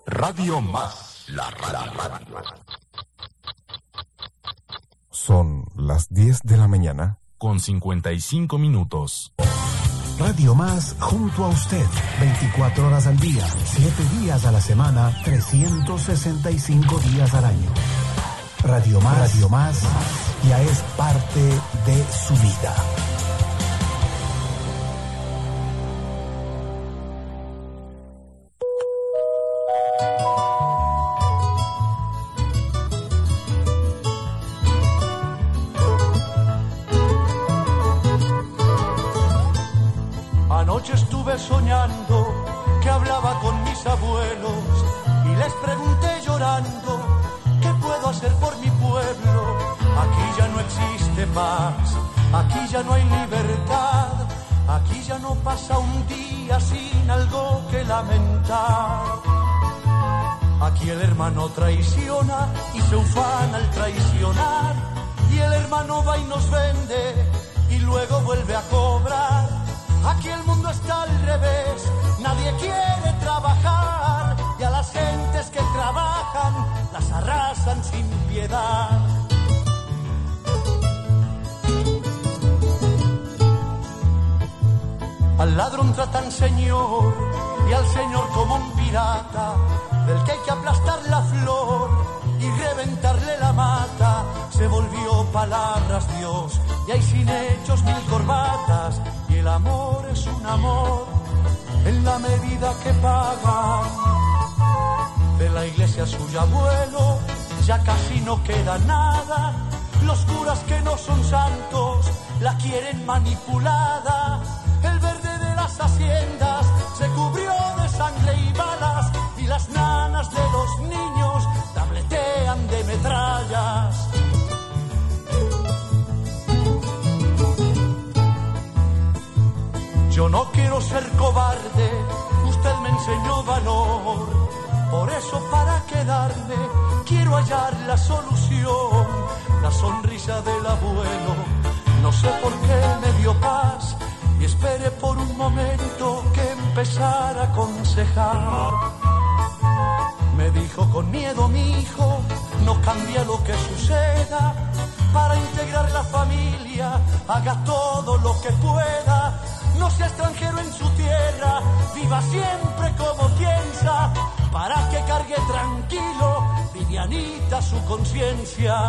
Radio Más, la radio. Son las 10 de la mañana. Con 55 minutos. Radio Más junto a usted, 24 horas al día, 7 días a la semana, 365 días al año. Radio Más ya es parte de su vida. Anoche estuve soñando que hablaba con mis abuelos y les pregunté llorando, ¿qué puedo hacer por mi pueblo? Aquí ya no existe paz, aquí ya no hay libertad, aquí ya no pasa un día sin algo que lamentar. Aquí el hermano traiciona y se ufana al traicionar, y el hermano va y nos vende y luego vuelve a cobrar. Aquí el mundo está al revés, nadie quiere trabajar, y a las gentes que trabajan las arrasan sin piedad. Al ladrón tratan señor y al señor como un pirata, del que hay que aplastar la flor y reventarle la mata. Se volvió palabras Dios y hay sin hechos 1000 corbatas, y el amor es un amor en la medida que paga. De la iglesia suyo abuelo ya casi no queda nada, los curas que no son santos la quieren manipulada. El verde de las haciendas se cubrió de sangre y balas, y las nanas de los niños tabletean de metrallas. Yo no quiero ser cobarde, usted me enseñó valor, por eso para quedarme quiero hallar la solución. La sonrisa del abuelo, no sé por qué me dio paz, y esperé por un momento que empezara a aconsejar. Me dijo con miedo, mi hijo, no cambia lo que suceda, para integrar la familia haga todo lo que pueda. No sea extranjero en su tierra, viva siempre como piensa, para que cargue tranquilo, livianita su conciencia.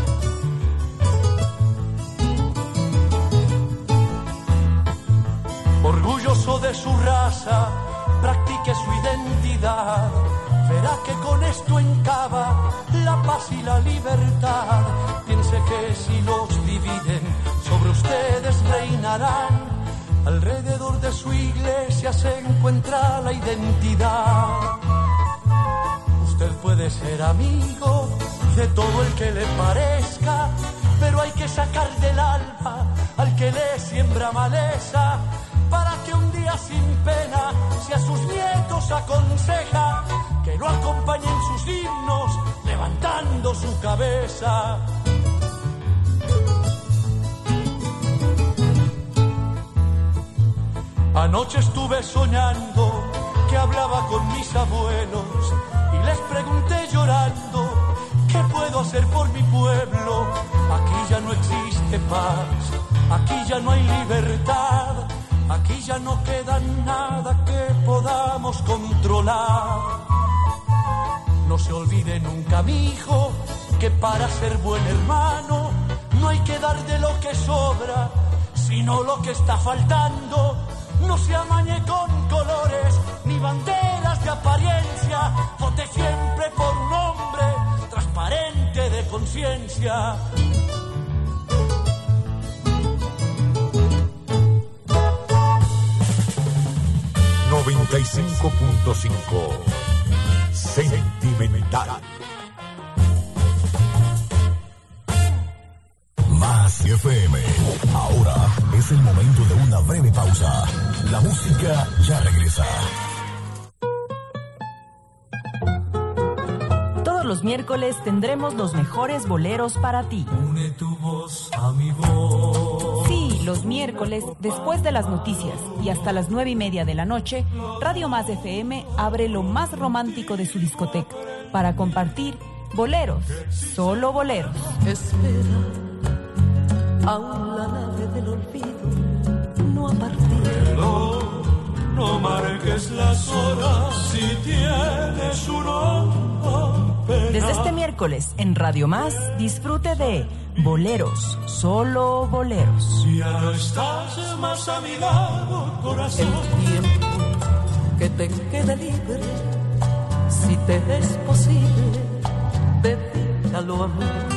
Orgulloso de su raza, practique su identidad, verá que con esto encaba la paz y la libertad. Piense que si los dividen, sobre ustedes reinarán. Alrededor de su iglesia se encuentra la identidad. Usted puede ser amigo de todo el que le parezca, pero hay que sacar del alma al que le siembra maleza, para que un día sin pena, si a sus nietos aconseja, que lo acompañen sus himnos levantando su cabeza. Anoche estuve soñando que hablaba con mis abuelos y les pregunté llorando, ¿qué puedo hacer por mi pueblo? Aquí ya no existe paz, aquí ya no hay libertad, aquí ya no queda nada que podamos controlar. No se olvide nunca, mi hijo, que para ser buen hermano no hay que dar de lo que sobra, sino lo que está faltando. No se amañe con colores ni banderas de apariencia, vote siempre por un hombre transparente de conciencia. ...95.5... Sentimental. Más FM. Ahora es el momento de una breve pausa. La música ya regresa. Todos los miércoles tendremos los mejores boleros para ti. Une tu voz a mi voz. Sí, los miércoles, después de las noticias y hasta las 9:30 de la noche, Radio Más FM abre lo más romántico de su discoteca para compartir boleros, solo boleros. Espera, aún la nave del olvido no ha partido. No marques las horas si tienes una pena. Desde este miércoles en Radio Más, disfrute de boleros, solo boleros. Ya no estás más a mi lado, corazón. El tiempo que te quede libre, si te es posible, dedícalo, amor.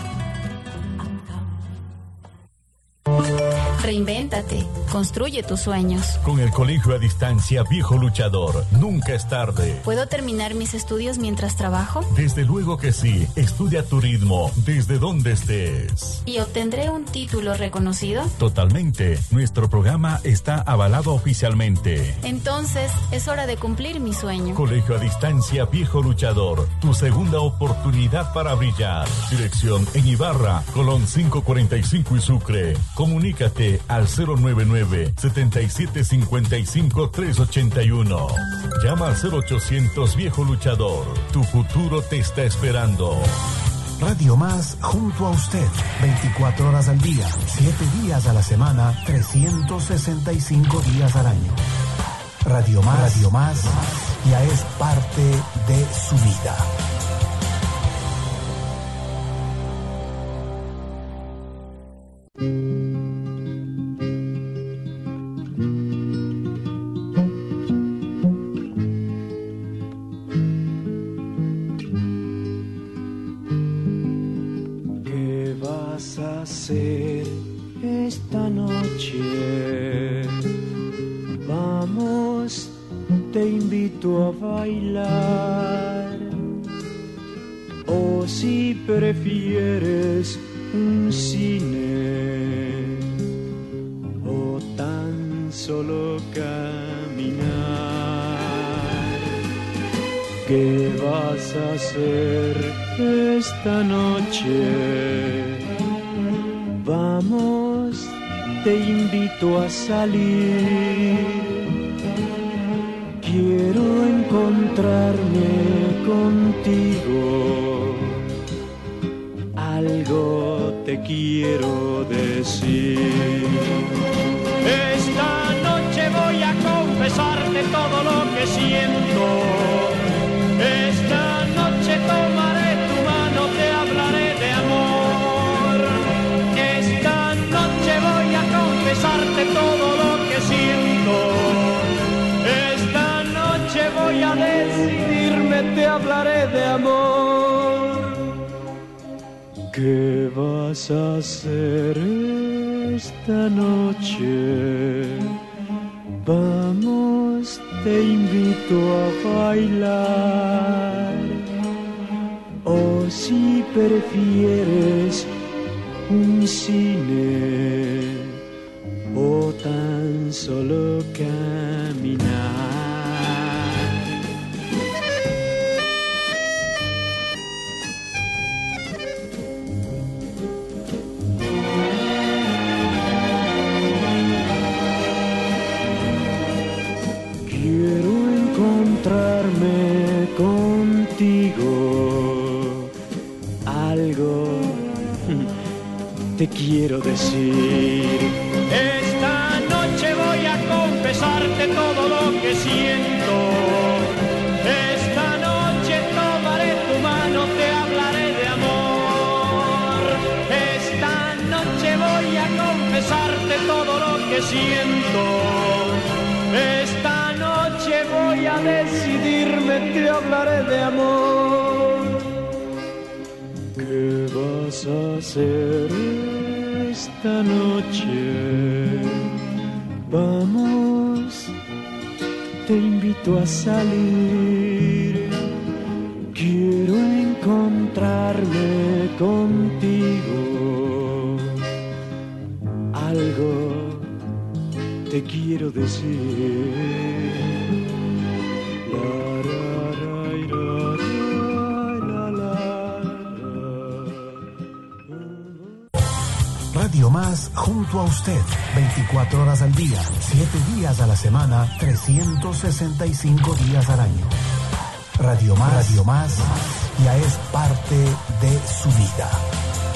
Reinvéntate, construye tus sueños. Con el Colegio a Distancia Viejo Luchador, nunca es tarde. ¿Puedo terminar mis estudios mientras trabajo? Desde luego que sí. Estudia a tu ritmo, desde donde estés. ¿Y obtendré un título reconocido? Totalmente. Nuestro programa está avalado oficialmente. Entonces, es hora de cumplir mi sueño. Colegio a Distancia Viejo Luchador, tu segunda oportunidad para brillar. Dirección en Ibarra, Colón 545 y Sucre. Comunícate al 099-7755-381. Llama al 0800 Viejo Luchador. Tu futuro te está esperando. Radio Más junto a usted, 24 horas al día, 7 días a la semana, 365 días al año. Radio Más ya es parte de su vida. ¿Qué vas a hacer esta noche? Vamos, te invito a bailar. O si prefieres un cine o tan solo caminar. ¿Qué vas a hacer esta noche? Vamos, te invito a salir. Quiero encontrarme contigo. Algo te quiero decir. Esta noche voy a confesarte todo lo que siento. Esta noche tomaré tu mano, te hablaré de amor. Esta noche voy a confesarte todo lo que siento. Esta noche voy a decidirme, te hablaré de amor. ¿Qué vas a hacer esta noche? Vamos, te invito a bailar. O si prefieres un cine o tan solo caminar. Encontrarme contigo, algo te quiero decir. Esta noche voy a confesarte todo lo que siento. Esta noche tomaré tu mano, te hablaré de amor. Esta noche voy a confesarte todo lo que siento. Esta noche voy a decidirme, te hablaré de amor. ¿Qué vas a hacer esta noche? Vamos, te invito a salir. Quiero encontrarme contigo. Algo te quiero decir. La, la, la, la, la, la. junto a usted, 24 horas al día, 7 días a la semana, 365 días al año. Radio Más ya es parte de su vida.